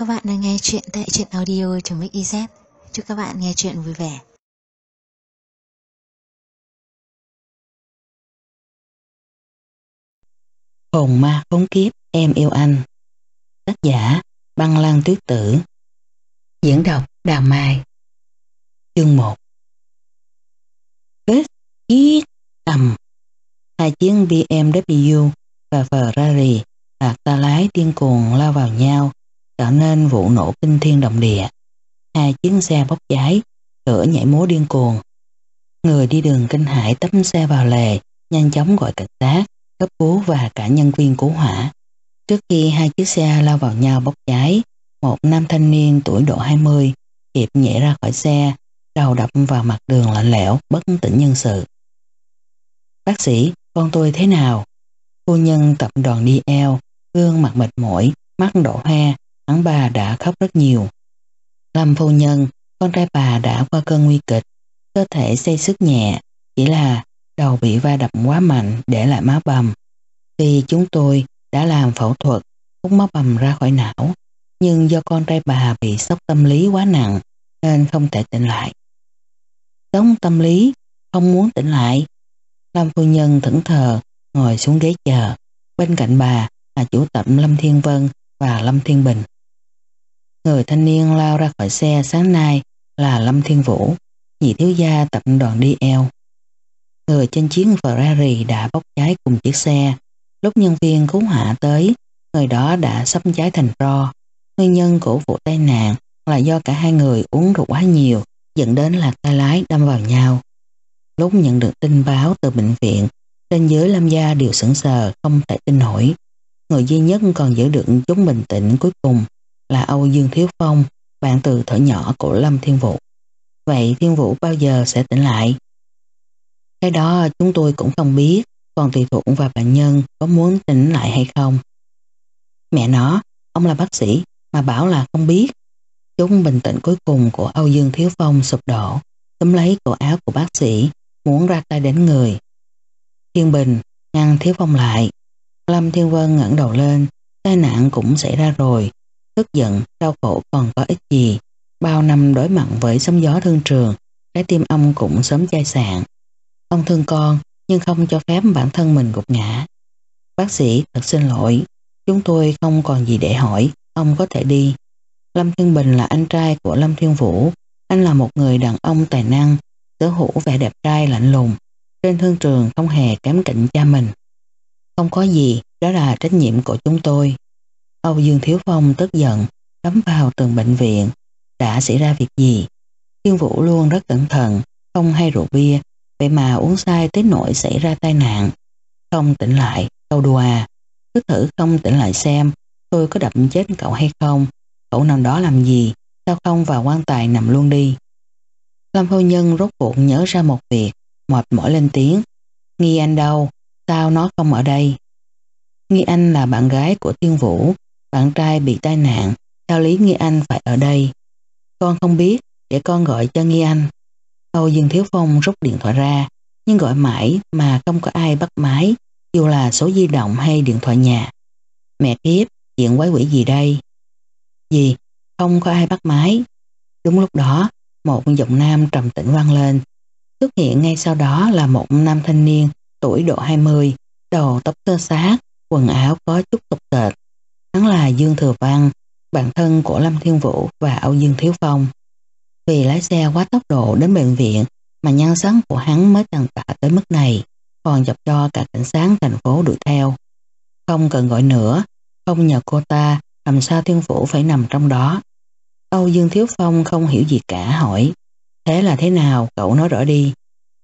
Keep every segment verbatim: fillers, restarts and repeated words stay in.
Các bạn đang nghe chuyện tại truyện audio.mix.iz. Chúc các bạn nghe chuyện vui vẻ. Hồn ma khốn kiếp em yêu anh. Tác giả Băng Lan Tuyết Tử. Diễn đọc Đào Mai. Chương một. Kết chiết tầm. Hai chiếc bê em vê và Ferrari hạt ta lái điên cuồng lao vào nhau, tạo nên vụ nổ kinh thiên động địa. Hai chiếc xe bốc cháy, lửa nhảy múa điên cuồng. Người đi đường kinh hãi tấp xe vào lề, nhanh chóng gọi cảnh sát, cấp cứu và cả nhân viên cứu hỏa. Trước khi hai chiếc xe lao vào nhau bốc cháy, một nam thanh niên tuổi độ hai mươi kịp nhảy ra khỏi xe, đầu đập vào mặt đường lạnh lẽo, bất tỉnh nhân sự. Bác sĩ, con tôi thế nào? Phu nhân tập đoàn đi eo, gương mặt mệt mỏi, mắt đỏ hoe, hắn bà đã khóc rất nhiều. Lâm phu nhân, con trai bà đã qua cơn nguy kịch, cơ thể xây sức nhẹ, chỉ là đầu bị va đập quá mạnh để lại máu bầm. Tuy chúng tôi đã làm phẫu thuật hút máu bầm ra khỏi não, nhưng do con trai bà bị sốc tâm lý quá nặng nên không thể tỉnh lại. Sốc tâm lý, không muốn tỉnh lại. Lâm phu nhân thẫn thờ ngồi xuống ghế chờ. Bên cạnh bà là chủ tịch Lâm Thiên Vân và Lâm Thiên Bình. Người thanh niên lao ra khỏi xe sáng nay là Lâm Thiên Vũ, nhị thiếu gia tập đoàn đi eo. Người trên chiếc Ferrari đã bốc cháy cùng chiếc xe. Lúc nhân viên cứu hỏa tới, người đó đã sắp cháy thành tro. Nguyên nhân của vụ tai nạn là do cả hai người uống rượu quá nhiều, dẫn đến là tay lái đâm vào nhau. Lúc nhận được tin báo từ bệnh viện, trên dưới Lâm gia đều sững sờ không thể tin nổi. Người duy nhất còn giữ được chút bình tĩnh cuối cùng là Âu Dương Thiếu Phong, bạn từ thuở nhỏ của Lâm Thiên Vũ. Vậy Thiên Vũ bao giờ sẽ tỉnh lại? Cái đó chúng tôi cũng không biết, còn tùy thuộc vào bệnh nhân có muốn tỉnh lại hay không. Mẹ nó, ông là bác sĩ mà bảo là không biết. Chút bình tĩnh cuối cùng của Âu Dương Thiếu Phong sụp đổ, túm lấy cổ áo của bác sĩ, muốn ra tay đánh người. Thiên Bình ngăn Thiếu Phong lại. Lâm Thiên Vân ngẩng đầu lên, tai nạn cũng xảy ra rồi, tức giận, đau khổ còn có ích gì. Bao năm đối mặt với sóng gió thương trường, trái tim ông cũng sớm chai sạn. Ông thương con nhưng không cho phép bản thân mình gục ngã. Bác sĩ thật xin lỗi, chúng tôi không còn gì để hỏi, ông có thể đi. Lâm Thiên Bình là anh trai của Lâm Thiên Vũ, anh là một người đàn ông tài năng, sở hữu vẻ đẹp trai lạnh lùng, trên thương trường không hề kém cạnh cha mình. Không có gì, đó là trách nhiệm của chúng tôi. Âu Dương Thiếu Phong tức giận, đấm vào tường bệnh viện. Đã xảy ra việc gì? Thiên Vũ luôn rất cẩn thận, không hay rượu bia, vậy mà uống sai tới nỗi xảy ra tai nạn. Không tỉnh lại, câu đùa à? Cứ thử không tỉnh lại xem, tôi có đập chết cậu hay không? Cậu nằm đó làm gì? Sao không vào quan tài nằm luôn đi? Lâm phu nhân rốt cuộc nhớ ra một việc, mệt mỏi lên tiếng. Nghi Anh đâu? Sao nó không ở đây? Nghi Anh là bạn gái của Thiên Vũ, bạn trai bị tai nạn, theo lý Nghi Anh phải ở đây. Con không biết, để con gọi cho Nghi Anh. Âu Dương Thiếu Phong rút điện thoại ra, nhưng gọi mãi mà không có ai bắt máy, dù là số di động hay điện thoại nhà. Mẹ kiếp, chuyện quái quỷ gì đây? Gì? Không có ai bắt máy. Đúng lúc đó, một giọng nam trầm tĩnh vang lên. Xuất hiện ngay sau đó là một nam thanh niên tuổi độ hai mươi, đầu tóc xơ xát, quần áo có chút tục tệch. Hắn là Dương Thừa Văn, bạn thân của Lâm Thiên Vũ và Âu Dương Thiếu Phong. Vì lái xe quá tốc độ đến bệnh viện mà nhan sắc của hắn mới tàn tạ tới mức này, còn dập cho cả cảnh sát thành phố đuổi theo. Không cần gọi nữa, không nhờ cô ta, làm sao Thiên Vũ phải nằm trong đó? Âu Dương Thiếu Phong không hiểu gì cả, hỏi. Thế là thế nào, cậu nói rõ đi.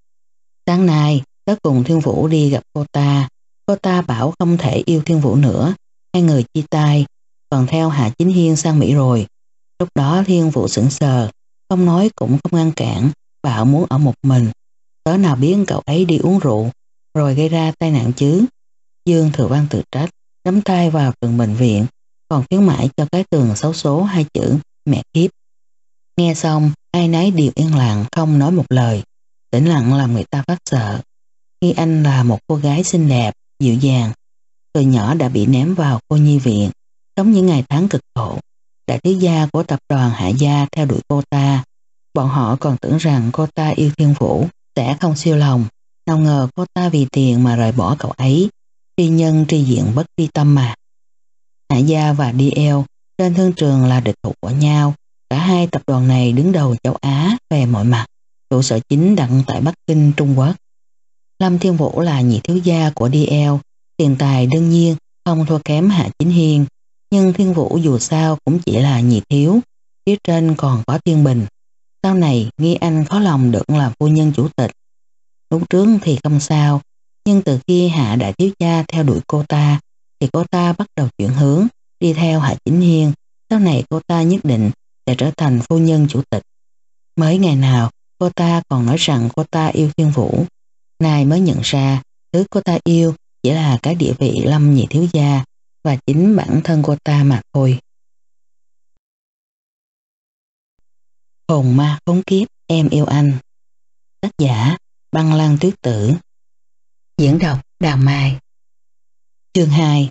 Sáng nay, tớ cùng Thiên Vũ đi gặp cô ta. Cô ta bảo không thể yêu Thiên Vũ nữa. Hai người chia tay, còn theo Hạ Chính Hiên sang Mỹ rồi. Lúc đó Thiên Vũ sững sờ, không nói cũng không ngăn cản, bảo muốn ở một mình. Tớ nào biết cậu ấy đi uống rượu, rồi gây ra tai nạn chứ. Dương Thừa Văn tự trách, đấm tay vào tường bệnh viện, còn khuyến mãi cho cái tường xấu số hai chữ mẹ kiếp. Nghe xong, ai nấy đều yên lặng không nói một lời. Tĩnh lặng làm người ta phát sợ. Nghi Anh là một cô gái xinh đẹp, dịu dàng. Từ nhỏ đã bị ném vào cô nhi viện, sống những ngày tháng cực khổ. đại thiếu gia của tập đoàn Hạ Gia theo đuổi cô ta. Bọn họ còn tưởng rằng cô ta yêu Thiên Vũ sẽ không siêu lòng, nào ngờ cô ta vì tiền mà rời bỏ cậu ấy. Tri nhân tri diện bất tri tâm mà. Hạ Gia và đê lờ trên thương trường là địch thủ của nhau. Cả hai tập đoàn này đứng đầu châu Á về mọi mặt, trụ sở chính đặt tại Bắc Kinh, Trung Quốc. Lâm Thiên Vũ là nhị thiếu gia của đê lờ, tiền tài đương nhiên không thua kém Hạ Chính Hiên, nhưng Thiên Vũ dù sao cũng chỉ là nhị thiếu, phía trên còn có Thiên Bình. Sau này Nghi Anh khó lòng được làm phu nhân chủ tịch. Lúc trước thì không sao, nhưng từ khi Hạ đại thiếu gia theo đuổi cô ta, thì cô ta bắt đầu chuyển hướng, đi theo Hạ Chính Hiên. Sau này cô ta nhất định sẽ trở thành phu nhân chủ tịch. Mới ngày nào cô ta còn nói rằng cô ta yêu Thiên Vũ, nay mới nhận ra thứ cô ta yêu chỉ là cái địa vị Lâm nhị thiếu gia và chính bản thân cô ta mà thôi. Hồn ma khốn kiếp, em yêu anh. Tác giả Băng Lăng Tuyết Tử. Diễn đọc Đào Mai. Chương hai.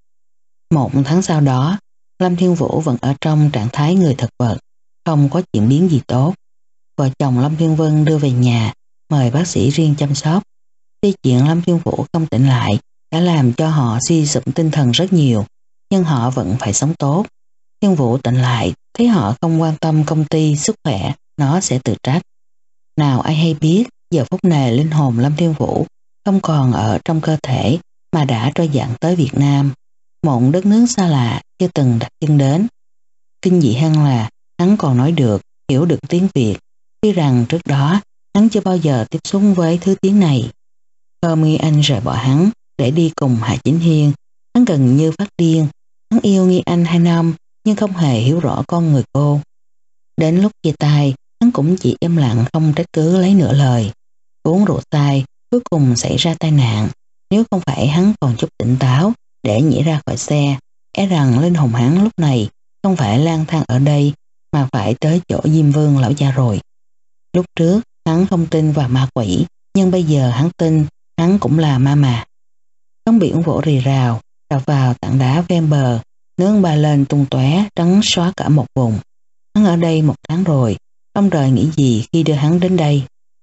Một tháng sau đó, Lâm Thiên Vũ vẫn ở trong trạng thái người thực vật, không có chuyển biến gì tốt. Vợ chồng Lâm Thiên Vân đưa về nhà, mời bác sĩ riêng chăm sóc. Tuy chuyện Lâm Thiên Vũ không tỉnh lại đã làm cho họ suy sụp tinh thần rất nhiều, nhưng họ vẫn phải sống tốt. Thiên Vũ tỉnh lại, thấy họ không quan tâm công ty, sức khỏe, nó sẽ tự trách. Nào ai hay biết, giờ phút này linh hồn Lâm Thiên Vũ không còn ở trong cơ thể mà đã trôi dạt tới Việt Nam, một đất nước xa lạ chưa từng đặt chân đến. Kinh dị hơn là hắn còn nói được, hiểu được tiếng Việt, tuy rằng trước đó hắn chưa bao giờ tiếp xúc với thứ tiếng này. Hôm Nghi Anh rời bỏ hắn để đi cùng Hạ Chính Hiên, hắn gần như phát điên. Hắn yêu Nghi Anh hai năm nhưng không hề hiểu rõ con người cô. Đến lúc chia tay, hắn cũng chỉ im lặng không trách cứ lấy nửa lời. Uống rượu say, cuối cùng xảy ra tai nạn. Nếu không phải hắn còn chút tỉnh táo để nhảy ra khỏi xe, e rằng linh hồn hắn lúc này không phải lang thang ở đây mà phải tới chỗ Diêm Vương lão gia rồi. Lúc trước hắn không tin vào ma quỷ, nhưng bây giờ hắn tin hắn cũng là ma mà. Sóng biển vỗ rì rào đập vào tảng đá ven bờ, nước bay lên tung tóe trắng xóa cả một vùng. Hắn ở đây một tháng rồi, ông trời nghĩ gì khi đưa hắn đến đây.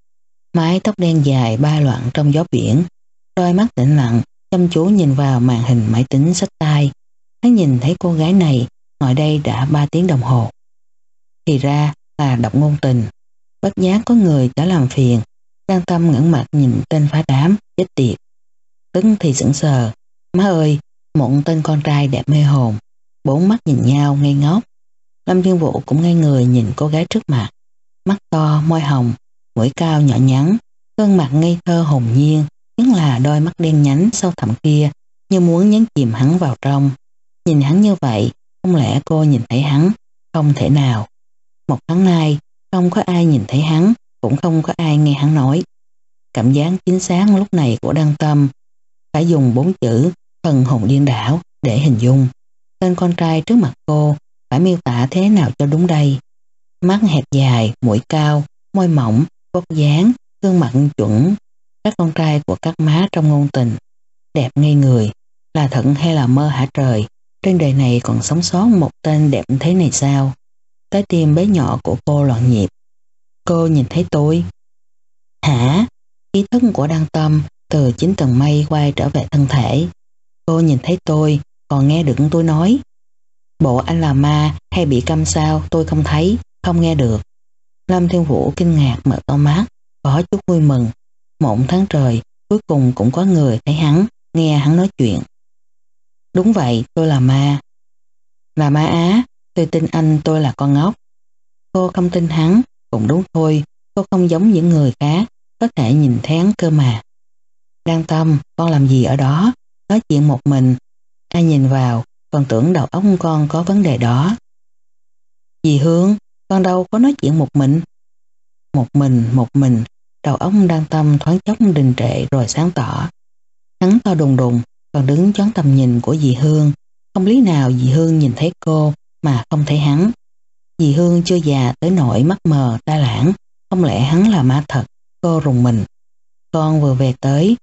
Mái tóc đen dài bay loạn trong gió biển, đôi mắt tĩnh lặng chăm chú nhìn vào màn hình máy tính xách tay. Hắn nhìn thấy cô gái này ngồi đây đã ba tiếng đồng hồ. Thì ra là đọc ngôn tình. Bất giác có người đã làm phiền. Đang Tâm ngẩng mặt nhìn tên phá đám chết tiệt. Tức thì sững sờ. Má ơi, một tên con trai đẹp mê hồn. Bốn mắt nhìn nhau ngây ngốc. Lâm Thiên Vũ cũng ngây người nhìn cô gái trước mặt. Mắt to, môi hồng, mũi cao nhỏ nhắn, gương mặt ngây thơ hồn nhiên, nhất là đôi mắt đen nhánh sâu thẳm kia như muốn nhấn chìm hắn vào trong. Nhìn hắn như vậy, không lẽ cô nhìn thấy hắn? Không thể nào. Một tháng nay, không có ai nhìn thấy hắn, cũng không có ai nghe hắn nói. Cảm giác chính xác lúc này của Đăng Tâm phải dùng bốn chữ thần hồn điên đảo để hình dung. Tên con trai trước mặt cô phải miêu tả thế nào cho đúng đây? Mắt hẹp dài, mũi cao, môi mỏng, vóc dáng, gương mặt chuẩn, các con trai của các má trong ngôn tình. Đẹp ngây người, là thật hay là mơ hả trời? Trên đời này còn sống sót một tên đẹp thế này sao? Trái tim bé nhỏ của cô loạn nhịp. Cô nhìn thấy tôi. Hả? Ý thức của Đăng Tâm từ chín tầng mây quay trở về thân thể. Cô nhìn thấy tôi, còn nghe được tôi nói. Bộ anh là ma hay bị câm sao? Tôi không thấy, không nghe được. Lâm Thiên Vũ kinh ngạc mở to mắt, có chút vui mừng. Một tháng trời, cuối cùng cũng có người thấy hắn, nghe hắn nói chuyện. Đúng vậy, tôi là ma. Là ma á? Tôi tin anh, tôi là con ngốc. Cô không tin hắn, cũng đúng thôi, cô không giống những người khác, có thể nhìn thấy hắn cơ mà. Đăng Tâm, con làm gì ở đó? Nói chuyện một mình, ai nhìn vào, còn tưởng đầu óc con có vấn đề đó. Dì Hương, con đâu có nói chuyện một mình. Một mình, một mình, đầu óc Đăng Tâm thoáng chốc đình trệ rồi sáng tỏ. Hắn to đùng đùng, còn đứng chón tầm nhìn của dì Hương. Không lý nào dì Hương nhìn thấy cô mà không thấy hắn. Dì Hương chưa già tới nỗi mắt mờ ta lãng, không lẽ hắn là ma thật? Cô rùng mình. Con vừa về tới,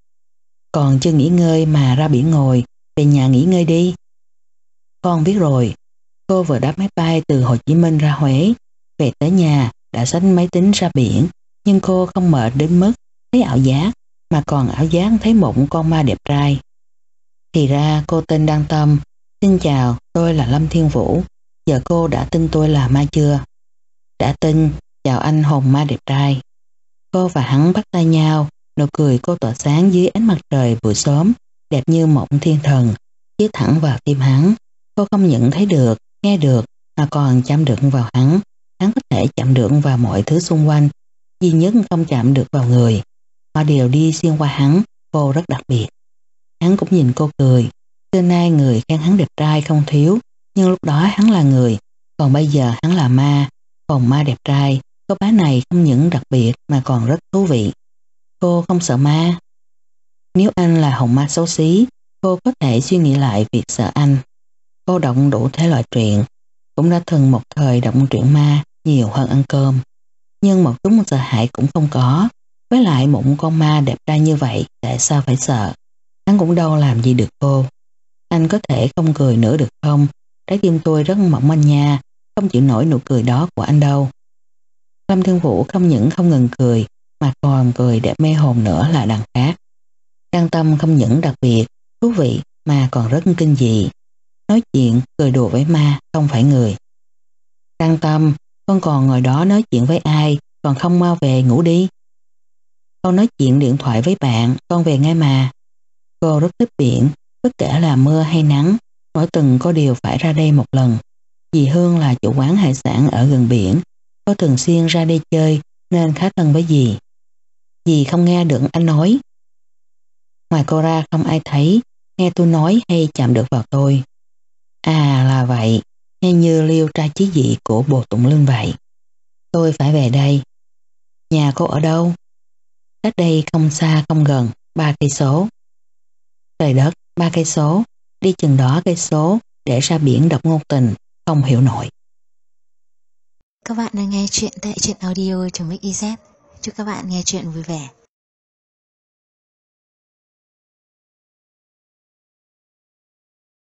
còn chưa nghỉ ngơi mà ra biển ngồi, về nhà nghỉ ngơi đi. Con biết rồi. Cô vừa đáp máy bay từ Hồ Chí Minh ra Huế, về tới nhà đã xách máy tính ra biển, nhưng cô không mệt đến mức thấy ảo giác, mà còn ảo giác thấy một con ma đẹp trai. Thì ra cô tên Đăng Tâm. Xin chào, tôi là Lâm Thiên Vũ. Giờ cô đã tin tôi là ma chưa? Đã tin, chào anh hồn ma đẹp trai. Cô và hắn bắt tay nhau, nụ cười cô tỏa sáng dưới ánh mặt trời buổi sớm, đẹp như mộng thiên thần, chiếu thẳng vào tim hắn. Cô không những thấy được, nghe được, mà còn chạm được vào hắn. Hắn có thể chạm được vào mọi thứ xung quanh, duy nhất không chạm được vào người. Họ đều đi xuyên qua hắn, cô rất đặc biệt. Hắn cũng nhìn cô cười. Xưa nay người khen hắn đẹp trai không thiếu, nhưng lúc đó hắn là người, còn bây giờ hắn là ma, còn ma đẹp trai. Cô bé này không những đặc biệt mà còn rất thú vị. Cô không sợ ma. Nếu anh là hồn ma xấu xí, cô có thể suy nghĩ lại việc sợ anh. Cô đọc đủ thể loại truyện, cũng đã từng một thời đọc truyện ma nhiều hơn ăn cơm. Nhưng một chút sợ hãi cũng không có. Với lại một con ma đẹp trai như vậy, tại sao phải sợ? Hắn cũng đâu làm gì được cô. Anh có thể không cười nữa được không? Trái tim tôi rất mỏng manh nha, không chịu nổi nụ cười đó của anh đâu. Lâm Thiên Vũ không những không ngừng cười, mà còn cười đẹp mê hồn nữa là đằng khác. Đăng Tâm không những đặc biệt, thú vị, mà còn rất kinh dị. Nói chuyện, cười đùa với ma, không phải người. Đăng Tâm, con còn ngồi đó nói chuyện với ai, còn không mau về ngủ đi. Con nói chuyện điện thoại với bạn, con về ngay mà. Cô rất thích biển, bất kể là mưa hay nắng, mỗi tuần có điều phải ra đây một lần. Dì Hương là chủ quán hải sản ở gần biển, có thường xuyên ra đây chơi nên khá thân với dì. Dì không nghe được anh nói. Ngoài cô ra không ai thấy, nghe tôi nói hay chạm được vào tôi. À là vậy, nghe như liêu trai chí dị của Bồ Tụng Lương vậy. Tôi phải về đây. Nhà cô ở đâu? Cách đây không xa không gần, ba cây số. Trời đất, ba cây số, đi chừng đó cây số để ra biển đọc ngôn tình, không hiểu nổi. Các bạn đang nghe chuyện tại truyện audio.mixyz. Chúc các bạn nghe chuyện vui vẻ.